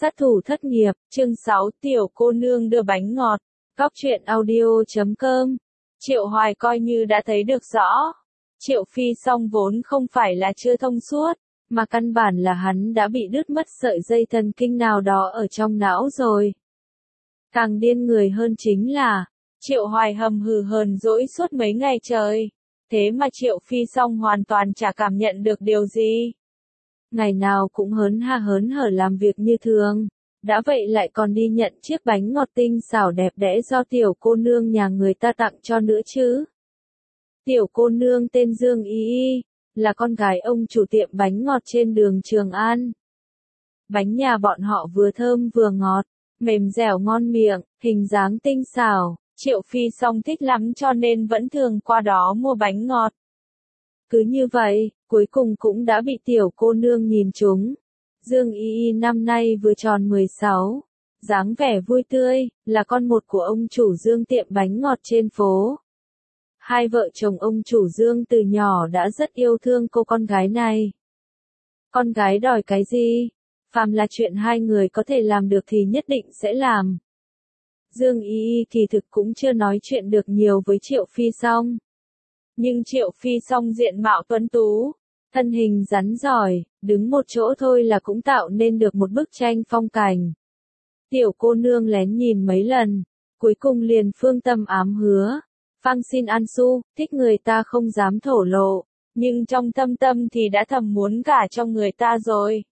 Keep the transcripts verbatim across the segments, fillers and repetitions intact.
Sát thủ thất nghiệp, chương sáu, tiểu cô nương đưa bánh ngọt. Góc truyện audio chấm com. Triệu Hoài coi như đã thấy được rõ. Triệu Phi Song vốn không phải là chưa thông suốt, mà căn bản là hắn đã bị đứt mất sợi dây thần kinh nào đó ở trong não rồi. Càng điên người hơn chính là, Triệu Hoài hầm hừ hờn dỗi suốt mấy ngày trời. Thế mà Triệu Phi Song hoàn toàn chả cảm nhận được điều gì. Ngày nào cũng hớn ha hớn hở làm việc như thường, đã vậy lại còn đi nhận chiếc bánh ngọt tinh xảo đẹp đẽ do tiểu cô nương nhà người ta tặng cho nữa chứ. Tiểu cô nương tên Dương Y Y, là con gái ông chủ tiệm bánh ngọt trên đường Trường An. Bánh nhà bọn họ vừa thơm vừa ngọt, mềm dẻo ngon miệng, hình dáng tinh xảo, Triệu Phi Song thích lắm cho nên vẫn thường qua đó mua bánh ngọt. Cứ như vậy, cuối cùng cũng đã bị tiểu cô nương nhìn trúng. Dương Y Y năm nay vừa tròn mười sáu, dáng vẻ vui tươi, là con một của ông chủ Dương tiệm bánh ngọt trên phố. Hai vợ chồng ông chủ Dương từ nhỏ đã rất yêu thương cô con gái này. Con gái đòi cái gì? Phàm là chuyện hai người có thể làm được thì nhất định sẽ làm. Dương Y Y kỳ thực cũng chưa nói chuyện được nhiều với Triệu Phi Song. Nhưng Triệu Phi Song diện mạo tuấn tú, thân hình rắn giỏi, đứng một chỗ thôi là cũng tạo nên được một bức tranh phong cảnh. Tiểu cô nương lén nhìn mấy lần, cuối cùng liền phương tâm ám hứa. Phang xin An Su, thích người ta không dám thổ lộ, nhưng trong thâm tâm thì đã thầm muốn gả cho người ta rồi.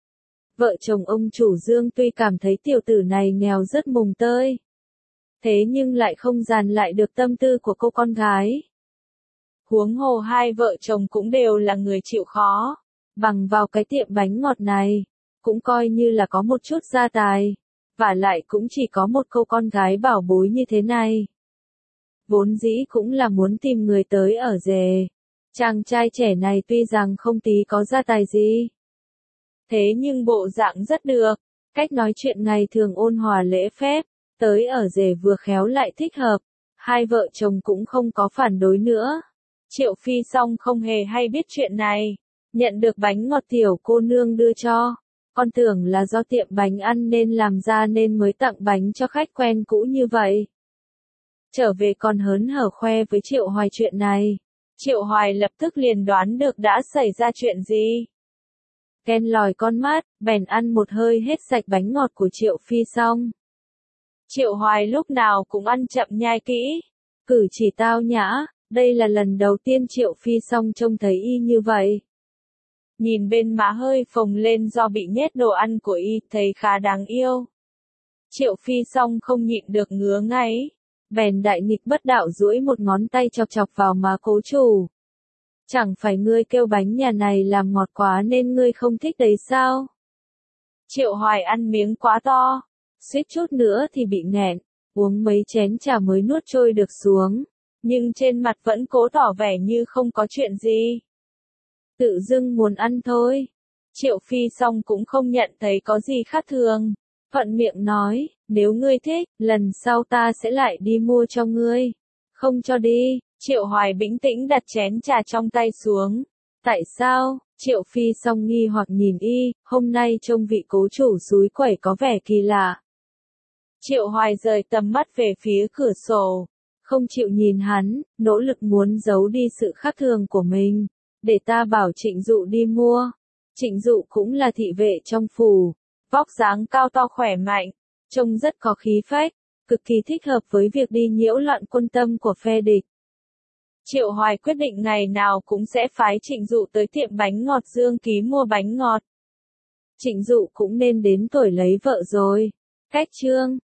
Vợ chồng ông chủ Dương tuy cảm thấy tiểu tử này nghèo rất mùng tơi, thế nhưng lại không dàn lại được tâm tư của cô con gái. Huống hồ hai vợ chồng cũng đều là người chịu khó, bằng vào cái tiệm bánh ngọt này, cũng coi như là có một chút gia tài, và lại cũng chỉ có một cô con gái bảo bối như thế này. Vốn dĩ cũng là muốn tìm người tới ở rể. Chàng trai trẻ này tuy rằng không tí có gia tài gì, thế nhưng bộ dạng rất được, cách nói chuyện ngày thường ôn hòa lễ phép, tới ở rể vừa khéo lại thích hợp, hai vợ chồng cũng không có phản đối nữa. Triệu Phi Song không hề hay biết chuyện này, nhận được bánh ngọt tiểu cô nương đưa cho, con tưởng là do tiệm bánh ăn nên làm ra nên mới tặng bánh cho khách quen cũ như vậy. Trở về còn hớn hở khoe với Triệu Hoài chuyện này, Triệu Hoài lập tức liền đoán được đã xảy ra chuyện gì. Ghen lòi con mắt, bèn ăn một hơi hết sạch bánh ngọt của Triệu Phi Song. Triệu Hoài lúc nào cũng ăn chậm nhai kỹ, cử chỉ tao nhã, đây là lần đầu tiên Triệu Phi Song trông thấy y như vậy. Nhìn bên má hơi phồng lên do bị nhét đồ ăn của y, thấy khá đáng yêu. Triệu Phi Song không nhịn được ngứa ngáy, bèn đại nghịch bất đạo duỗi một ngón tay chọc chọc vào má cố chủ. Chẳng phải ngươi kêu bánh nhà này làm ngọt quá nên ngươi không thích đấy sao? Triệu Hoài ăn miếng quá to, suýt chút nữa thì bị nghẹn, uống mấy chén trà mới nuốt trôi được xuống, nhưng trên mặt vẫn cố tỏ vẻ như không có chuyện gì. Tự dưng muốn ăn thôi. Triệu Phi Song cũng không nhận thấy có gì khác thường, thuận miệng nói, nếu ngươi thích, lần sau ta sẽ lại đi mua cho ngươi. Không cho đi. Triệu Hoài bình tĩnh đặt chén trà trong tay xuống. Tại sao? Triệu Phi Song nghi hoặc nhìn y, hôm nay trông vị cố chủ xúi quẩy có vẻ kỳ lạ. Triệu Hoài rời tầm mắt về phía cửa sổ, không chịu nhìn hắn, nỗ lực muốn giấu đi sự khác thường của mình, để ta bảo Trịnh Dụ đi mua. Trịnh Dụ cũng là thị vệ trong phủ, vóc dáng cao to khỏe mạnh, trông rất có khí phách, cực kỳ thích hợp với việc đi nhiễu loạn quân tâm của phe địch. Triệu Hoài quyết định ngày nào cũng sẽ phái Trịnh Dụ tới tiệm bánh ngọt Dương Ký mua bánh ngọt. Trịnh Dụ cũng nên đến tuổi lấy vợ rồi. Cách chương